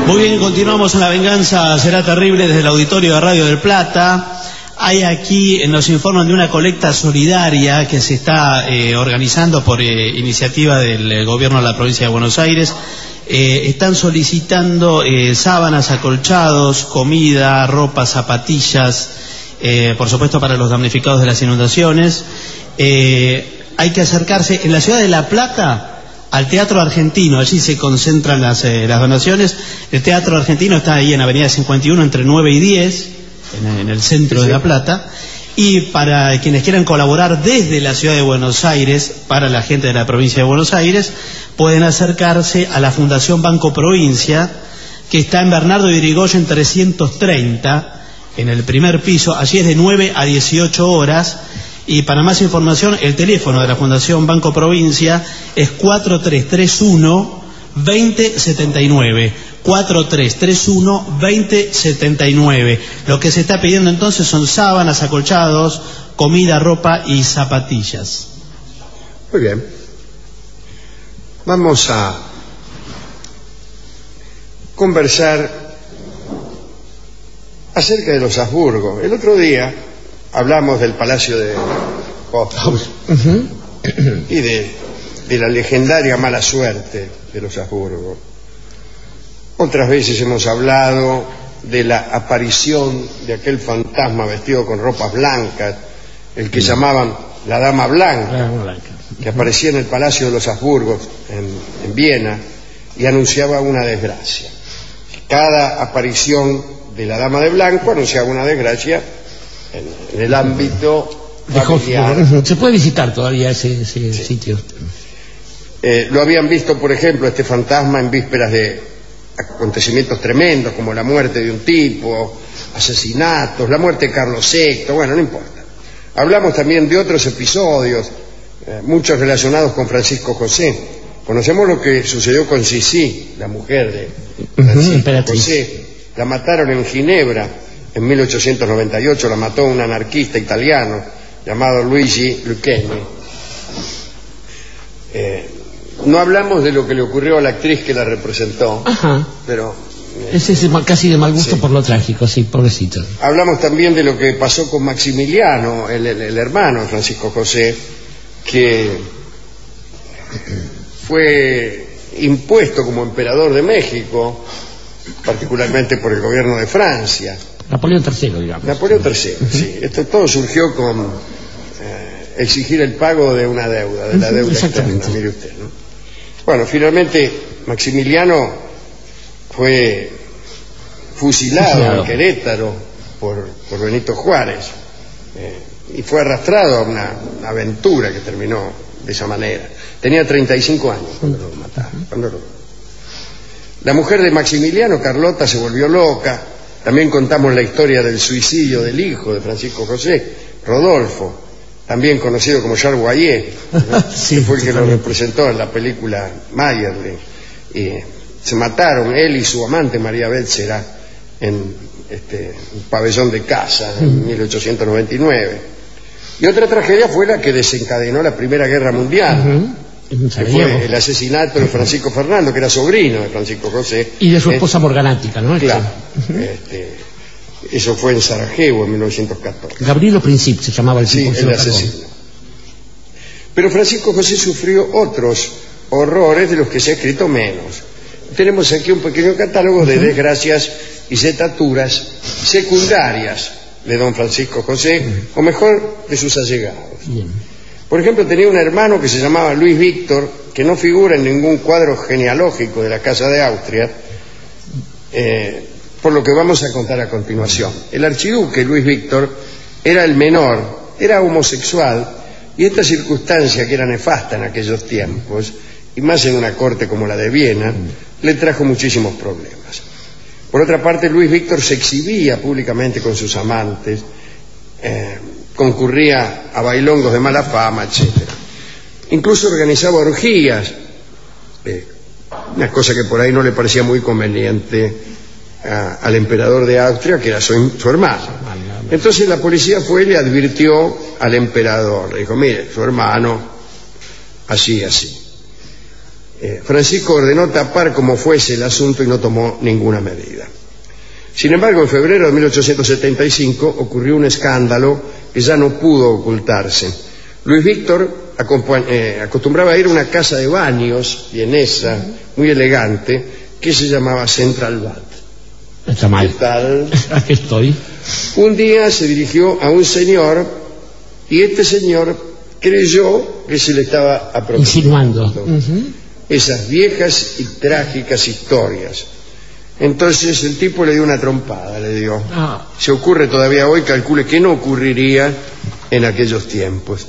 Muy bien, continuamos en La Venganza Será Terrible desde el auditorio de Radio del Plata. Hay aquí, nos informan de una colecta solidaria que se está organizando por iniciativa del gobierno de la provincia de Buenos Aires. Están solicitando sábanas, acolchados, comida, ropa, zapatillas, por supuesto para los damnificados de las inundaciones. Hay que acercarse en la ciudad de La Plata al Teatro Argentino, allí se concentran las donaciones. El Teatro Argentino está ahí en Avenida 51 entre 9 y 10, en el centro de La Plata. Y para quienes quieran colaborar desde la ciudad de Buenos Aires, para la gente de la provincia de Buenos Aires, pueden acercarse a la Fundación Banco Provincia, que está en Bernardo de Irigoyen 330, en el primer piso. Allí es de 9 a 18 horas. Y para más información, el teléfono de la Fundación Banco Provincia es 4331-2079. 4331-2079. Lo que se está pidiendo entonces son sábanas, acolchados, comida, ropa y zapatillas. Muy bien. Vamos a conversar acerca de los Habsburgo. El otro día hablamos del Palacio de Hohenzollern y de la legendaria mala suerte de los Habsburgo. Otras veces hemos hablado de la aparición de aquel fantasma vestido con ropas blancas, el que llamaban la Dama Blanca, que aparecía en el Palacio de los Habsburgo en Viena y anunciaba una desgracia. Cada aparición de la Dama de Blanco anunciaba una desgracia en el ámbito familiar. Se puede visitar todavía ese sitio. Lo habían visto, por ejemplo, este fantasma en vísperas de acontecimientos tremendos como la muerte de un tipo, asesinatos, la muerte de Carlos VI, bueno, no importa. Hablamos también de otros episodios, muchos relacionados con Francisco José. Conocemos lo que sucedió con Sissi, la mujer de Francisco José. La mataron en Ginebra en 1898, la mató un anarquista italiano llamado Luigi Lucchini. No hablamos de lo que le ocurrió a la actriz que la representó. Ajá. Pero ese es casi de mal gusto, sí, por lo trágico, sí, pobrecito. Hablamos también de lo que pasó con Maximiliano, el hermano de Francisco José, que fue impuesto como emperador de México, particularmente por el gobierno de Francia. Napoleón III, digamos. Napoleón III, sí. Esto todo surgió con exigir el pago de una deuda, de la deuda externa, mire usted, ¿no? Bueno, finalmente Maximiliano fue fusilado en Querétaro por Benito Juárez y fue arrastrado a una aventura que terminó de esa manera. Tenía 35 años cuando lo mataron. La mujer de Maximiliano, Carlota, se volvió loca. También contamos la historia del suicidio del hijo de Francisco José, Rodolfo, también conocido como Charles Boyer, ¿no? Sí, que fue el que lo representó en la película Mayerling. Y se mataron él y su amante María Bétzera en un pabellón de casa en 1899. Y otra tragedia fue la que desencadenó la Primera Guerra Mundial, que fue el asesinato de Francisco Fernando, que era sobrino de Francisco José. Y de su esposa morganática, ¿no? Claro. Eso fue en Sarajevo en 1914. Gabrielo Princip se llamaba el tipo. Sí, el asesino. Pero Francisco José sufrió otros horrores de los que se ha escrito menos. Tenemos aquí un pequeño catálogo de desgracias y setaturas secundarias de don Francisco José, o mejor, de sus allegados. Bien. Por ejemplo, tenía un hermano que se llamaba Luis Víctor, que no figura en ningún cuadro genealógico de la Casa de Austria, por lo que vamos a contar a continuación. El archiduque Luis Víctor era el menor, era homosexual, y esta circunstancia, que era nefasta en aquellos tiempos, y más en una corte como la de Viena, le trajo muchísimos problemas. Por otra parte, Luis Víctor se exhibía públicamente con sus amantes, concurría a bailongos de mala fama, etc. Incluso organizaba orgías, una cosa que por ahí no le parecía muy conveniente al emperador de Austria, que era su hermano. Entonces la policía fue y le advirtió al emperador, le dijo: mire, su hermano, así. Francisco ordenó tapar como fuese el asunto y no tomó ninguna medida. Sin embargo, en febrero de 1875 ocurrió un escándalo que ya no pudo ocultarse. Luis Víctor acostumbraba a ir a una casa de baños vienesa, muy elegante, que se llamaba Central Bad. Está mal. ¿Qué tal? Aquí estoy. Un día se dirigió a un señor y este señor creyó que se le estaba insinuando esas viejas y trágicas historias. Entonces el tipo le dio una trompada, le dio. Se ocurre todavía hoy, calcule que no ocurriría en aquellos tiempos.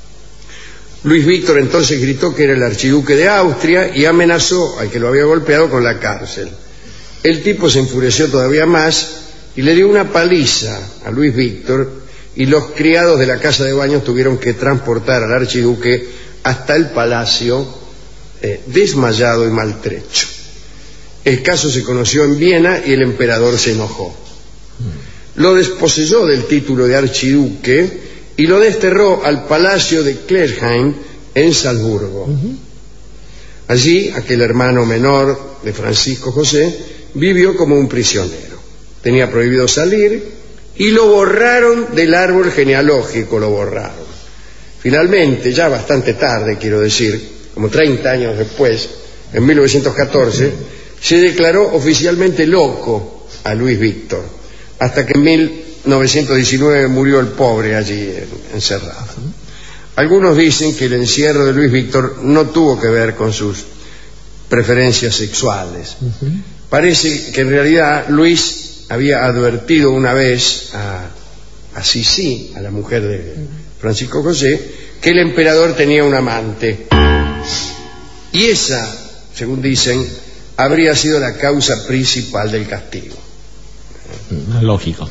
Luis Víctor entonces gritó que era el archiduque de Austria y amenazó al que lo había golpeado con la cárcel. El tipo se enfureció todavía más y le dio una paliza a Luis Víctor, y los criados de la casa de baños tuvieron que transportar al archiduque hasta el palacio desmayado y maltrecho. El caso se conoció en Viena y el emperador se enojó. Lo desposeyó del título de archiduque y lo desterró al palacio de Klersheim en Salzburgo. Allí, aquel hermano menor de Francisco José vivió como un prisionero. Tenía prohibido salir y lo borraron del árbol genealógico, lo borraron. Finalmente, ya bastante tarde, quiero decir, como 30 años después, en 1914, se declaró oficialmente loco a Luis Víctor, hasta que en 1919 murió el pobre allí encerrado. Algunos dicen que el encierro de Luis Víctor no tuvo que ver con sus preferencias sexuales. Parece que en realidad Luis había advertido una vez a Sisi, a la mujer de Francisco José, que el emperador tenía un amante. Y esa, según dicen, habría sido la causa principal del castigo. Lógico.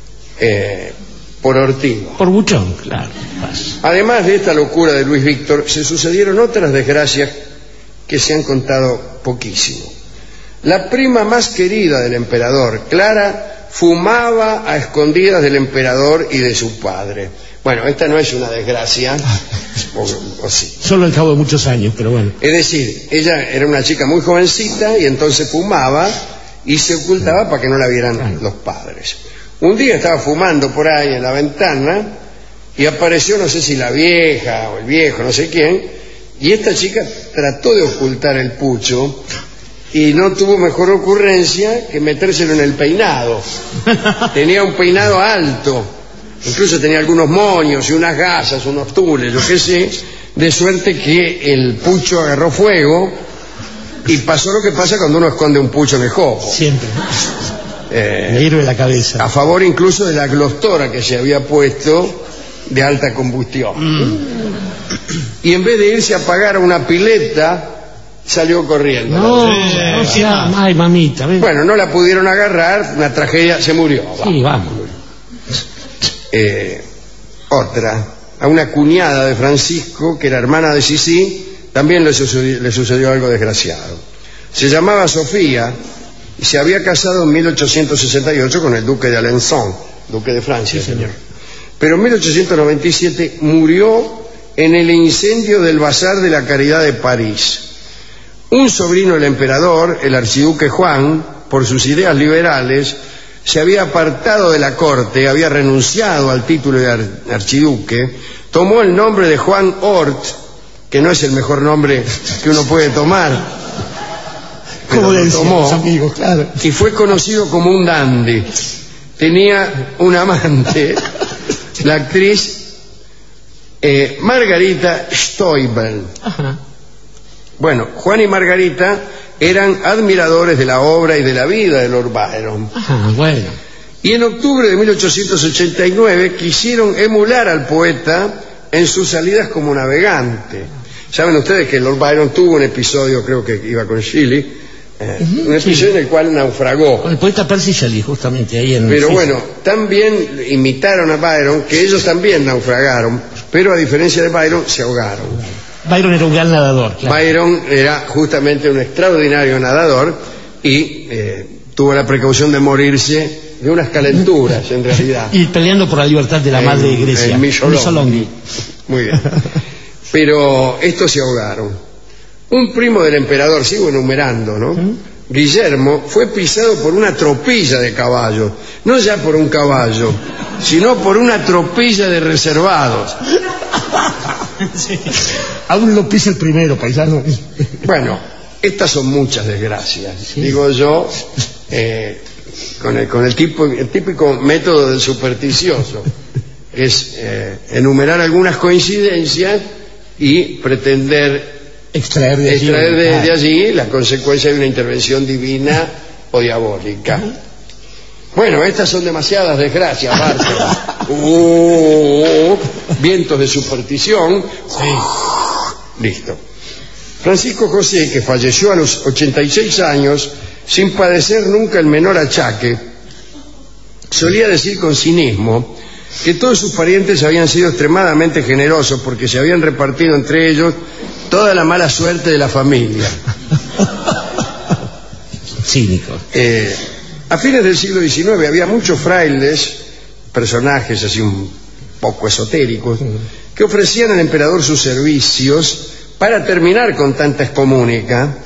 Por ortigo. Por buchón, claro. Además de esta locura de Luis Víctor, se sucedieron otras desgracias que se han contado poquísimo. La prima más querida del emperador, Clara, fumaba a escondidas del emperador y de su padre. Bueno, esta no es una desgracia, o sí. Solo al cabo de muchos años, pero bueno. Es decir, ella era una chica muy jovencita y entonces fumaba y se ocultaba para que no la vieran los padres. Un día estaba fumando por ahí en la ventana y apareció, no sé si la vieja o el viejo, no sé quién, y esta chica trató de ocultar el pucho y no tuvo mejor ocurrencia que metérselo en el peinado. Tenía un peinado alto, incluso tenía algunos moños y unas gasas, unos tules, yo qué sé, de suerte que el pucho agarró fuego y pasó lo que pasa cuando uno esconde un pucho en el jopo. Siempre. Le hierve la cabeza. A favor incluso de la glostora que se había puesto de alta combustión. Y en vez de irse a pagar una pileta, salió corriendo. Ay, mamita. ¿Ves? Bueno, no la pudieron agarrar, una tragedia, se murió. Sí, vamos. Otra, a una cuñada de Francisco, que era hermana de Sisi, también le sucedió algo desgraciado. Se llamaba Sofía y se había casado en 1868 con el duque de Alençon, duque de Francia. Sí, señor. Pero en 1897 murió en el incendio del Bazar de la Caridad de París. Un sobrino del emperador, el archiduque Juan, por sus ideas liberales, se había apartado de la corte, había renunciado al título de archiduque, tomó el nombre de Juan Hort, que no es el mejor nombre que uno puede tomar, como le decían tomó, los amigos, claro. y fue conocido como un dandy. Tenía una amante, la actriz Margarita Stoibel. Ajá. Bueno, Juan y Margarita eran admiradores de la obra y de la vida de Lord Byron. Ajá, bueno. Y en octubre de 1889 quisieron emular al poeta en sus salidas como navegante. Saben ustedes que Lord Byron tuvo un episodio, creo que iba con Shelley, un episodio en el cual naufragó. Con el poeta Percy Shelley, justamente ahí en... Pero bueno, también imitaron a Byron, que ellos también naufragaron, pero a diferencia de Byron, se ahogaron. Byron era un gran nadador, claro. Byron era justamente un extraordinario nadador y tuvo la precaución de morirse de unas calenturas, en realidad. Y peleando por la libertad de la madre de Grecia. Missolonghi. Muy bien. Pero estos se ahogaron. Un primo del emperador, sigo enumerando, ¿no? Guillermo, fue pisado por una tropilla de caballos, no ya por un caballo, sino por una tropilla de reservados. Sí. Aún lo pisa el primero, paisano. Bueno, estas son muchas desgracias, sí. Digo yo, con el típico método del supersticioso, es enumerar algunas coincidencias y pretender extraer de allí la consecuencia de una intervención divina o diabólica. Bueno, estas son demasiadas desgracias, Marta. Vientos de superstición. Listo. Francisco José, que falleció a los 86 años sin padecer nunca el menor achaque, solía decir con cinismo que todos sus parientes habían sido extremadamente generosos porque se habían repartido entre ellos toda la mala suerte de la familia. Cínico. A fines del siglo XIX había muchos frailes, personajes así un poco esotéricos, que ofrecían al emperador sus servicios para terminar con tanta excomunica,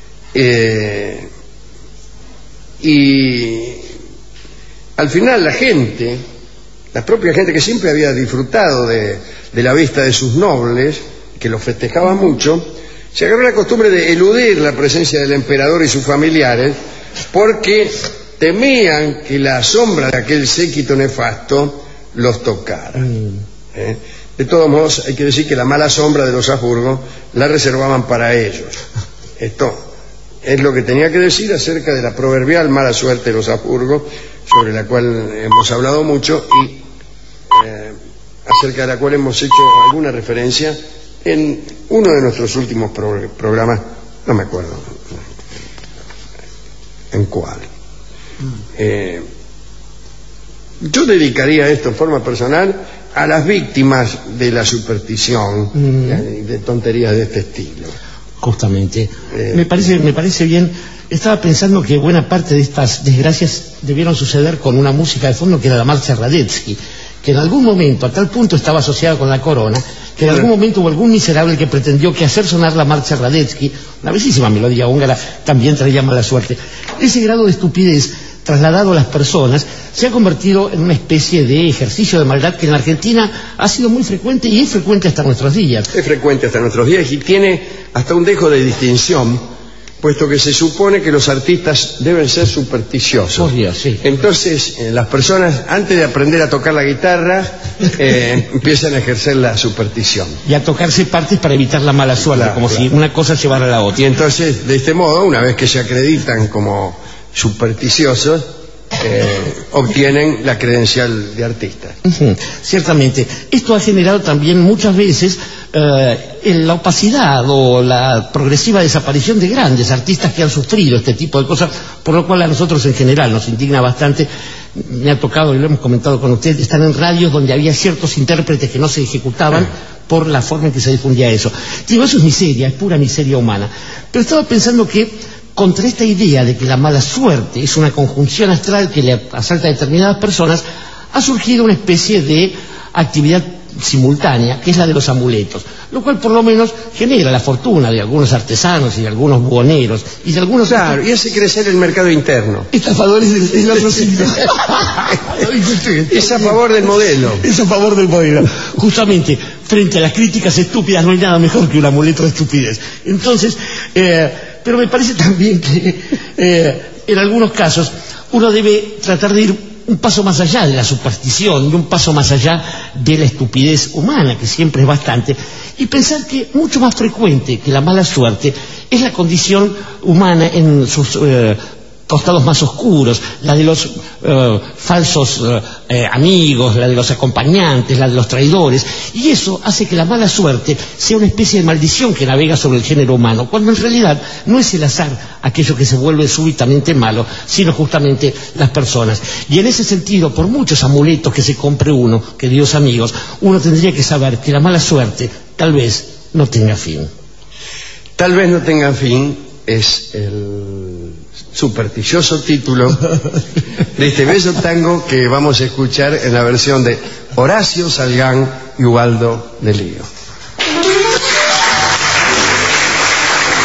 y al final la propia gente que siempre había disfrutado de la vista de sus nobles, que los festejaba mucho, se agarró la costumbre de eludir la presencia del emperador y sus familiares porque temían que la sombra de aquel séquito nefasto los tocara. De todos modos, hay que decir que la mala sombra de los Habsburgo la reservaban para ellos. Esto es lo que tenía que decir acerca de la proverbial mala suerte de los Habsburgo, sobre la cual hemos hablado mucho y acerca de la cual hemos hecho alguna referencia en uno de nuestros últimos programas, no me acuerdo en cuál. Yo dedicaría esto en forma personal a las víctimas de la superstición y de tonterías de este estilo. Justamente. Me parece bien. Estaba pensando que buena parte de estas desgracias debieron suceder con una música de fondo que era la marcha Radetzky, que en algún momento, a tal punto estaba asociada con la corona, que en algún momento hubo algún miserable que pretendió que hacer sonar la marcha Radetzky, una bellísima melodía húngara, también traía mala suerte. Ese grado de estupidez trasladado a las personas se ha convertido en una especie de ejercicio de maldad que en la Argentina ha sido muy frecuente y es frecuente hasta nuestros días. Es frecuente hasta nuestros días y tiene hasta un dejo de distinción, puesto que se supone que los artistas deben ser supersticiosos. Oh, Dios, sí. Entonces, las personas, antes de aprender a tocar la guitarra, empiezan a ejercer la superstición. Y a tocarse partes para evitar la mala suerte, como si una cosa llevara a la otra. Y entonces, de este modo, una vez que se acreditan como supersticiosos, obtienen la credencial de artista. Ciertamente. Esto ha generado también muchas veces la opacidad o la progresiva desaparición de grandes artistas que han sufrido este tipo de cosas, por lo cual a nosotros en general nos indigna bastante. Me ha tocado, y lo hemos comentado con usted, estar en radios donde había ciertos intérpretes que no se ejecutaban por la forma en que se difundía eso. Digo, eso es miseria, es pura miseria humana. Pero estaba pensando que contra esta idea de que la mala suerte es una conjunción astral que le asalta a determinadas personas, ha surgido una especie de actividad simultánea, que es la de los amuletos, lo cual por lo menos genera la fortuna de algunos artesanos y de algunos buhoneros y de algunos... Claro, y hace crecer el mercado interno. Estafadores del otro signo. Es a favor del modelo. Es a favor del modelo. Justamente, frente a las críticas estúpidas no hay nada mejor que un amuleto de estupidez. Entonces, pero me parece también que en algunos casos uno debe tratar de ir un paso más allá de la superstición y un paso más allá de la estupidez humana, que siempre es bastante, y pensar que mucho más frecuente que la mala suerte es la condición humana en sus costados más oscuros, la de los falsos amigos, la de los acompañantes, la de los traidores, y eso hace que la mala suerte sea una especie de maldición que navega sobre el género humano, cuando en realidad no es el azar aquello que se vuelve súbitamente malo, sino justamente las personas. Y en ese sentido, por muchos amuletos que se compre uno, queridos amigos, uno tendría que saber que la mala suerte tal vez no tenga fin. Tal vez no tenga fin es el supersticioso título de este bello tango que vamos a escuchar en la versión de Horacio Salgán y Ubaldo de Lío.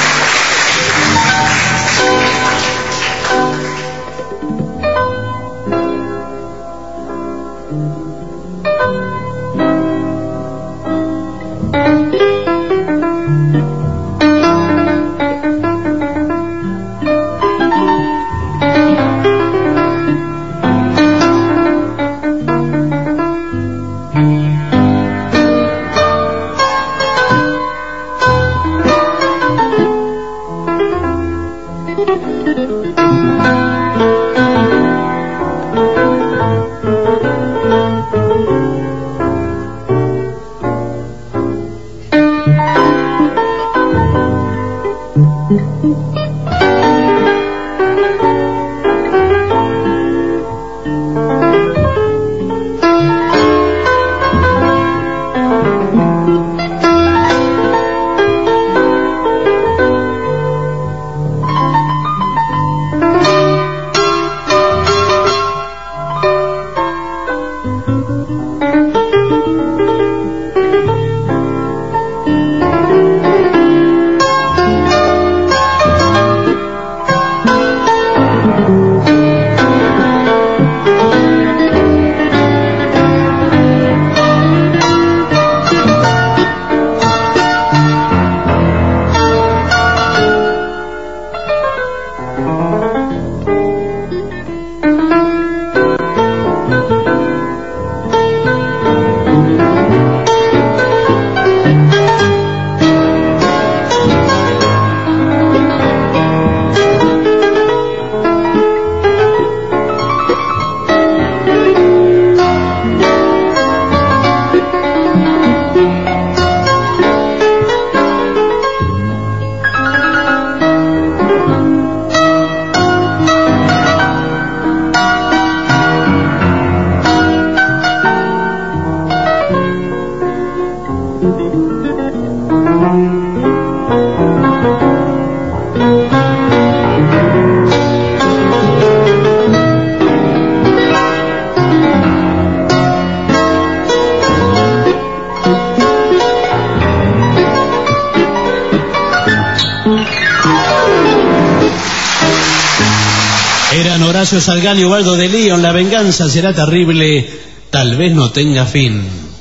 Eran Horacio Salgán y Ubaldo de León. La venganza será terrible, tal vez no tenga fin.